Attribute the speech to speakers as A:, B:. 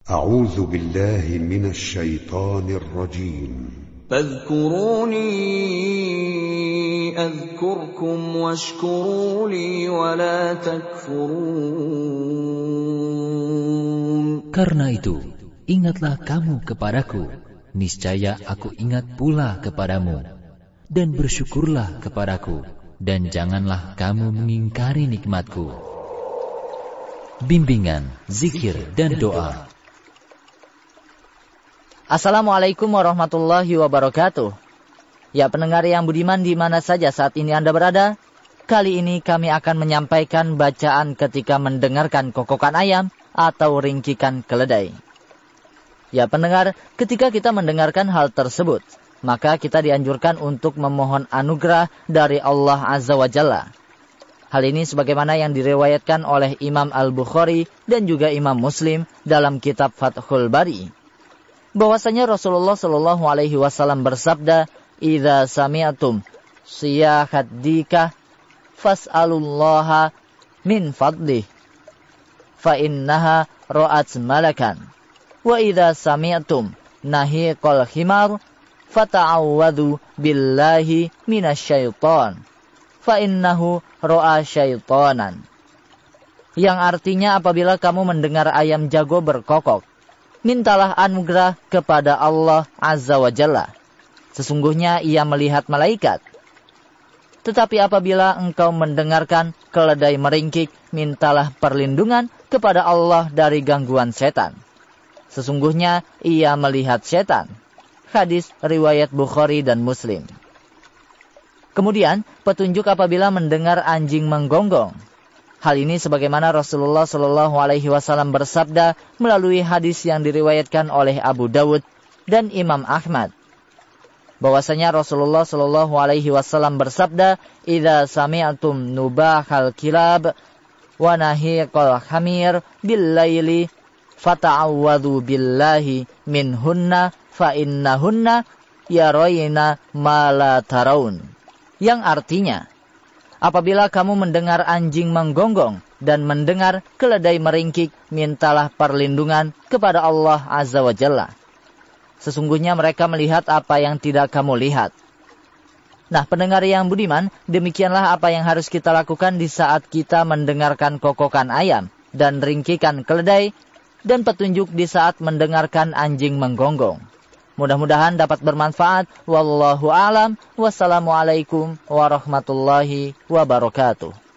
A: أعوذ بالله من الشيطان الرجيم
B: فاذكروني أذكركم واشكروا لي ولا تكفرون.
C: Karena itu, ingatlah kamu kepadaku, niscaya aku ingat pula kepadamu, dan bersyukurlah kepadaku, dan janganlah kamu mengingkari nikmatku. Bimbingan, zikir, dan doa.
D: Assalamualaikum warahmatullahi wabarakatuh. Ya pendengar yang budiman di mana saja saat ini Anda berada, kali ini kami akan menyampaikan bacaan ketika mendengarkan kokokan ayam atau ringkikan keledai. Ya pendengar, ketika kita mendengarkan hal tersebut, maka kita dianjurkan untuk memohon anugerah dari Allah Azza wa Jalla. Hal ini sebagaimana yang diriwayatkan oleh Imam Al-Bukhari dan juga Imam Muslim dalam kitab Fathul Bari. Bahwasanya Rasulullah Shallallahu Alaihi Wasallam bersabda, "Idza sami'tum siyahat dika, fas'alullaha min fadlih, fa innaha ra'at malakan. Wa idza sami'tum nahiqal himar, fata'awwadhu billahi minasyaiton, fa innahu ra'a syaitonan." Yang artinya apabila kamu mendengar ayam jago berkokok, mintalah anugerah kepada Allah Azza wa Jalla. Sesungguhnya ia melihat malaikat. Tetapi apabila engkau mendengarkan keledai meringkik, mintalah perlindungan kepada Allah dari gangguan setan. Sesungguhnya ia melihat setan. Hadis riwayat Bukhari dan Muslim. Kemudian petunjuk apabila mendengar anjing menggonggong. Hal ini sebagaimana Rasulullah Shallallahu Alaihi Wasallam bersabda melalui hadis yang diriwayatkan oleh Abu Dawud dan Imam Ahmad. Bahwasanya Rasulullah Shallallahu Alaihi Wasallam bersabda, "Idza sami'tum nubahal kilab wa nahiqal hamir bil laili, fata'awwadhu billahi minhunna fa innahunna yarayna ma la taraun." Yang artinya, apabila kamu mendengar anjing menggonggong dan mendengar keledai meringkik, mintalah perlindungan kepada Allah Azza wa Jalla. Sesungguhnya mereka melihat apa yang tidak kamu lihat. Nah, pendengar yang budiman, demikianlah apa yang harus kita lakukan di saat kita mendengarkan kokokan ayam dan ringkikan keledai, dan petunjuk di saat mendengarkan anjing menggonggong. Mudah-mudahan dapat bermanfaat. Wallahu a'lam. Wassalamualaikum warahmatullahi wabarakatuh.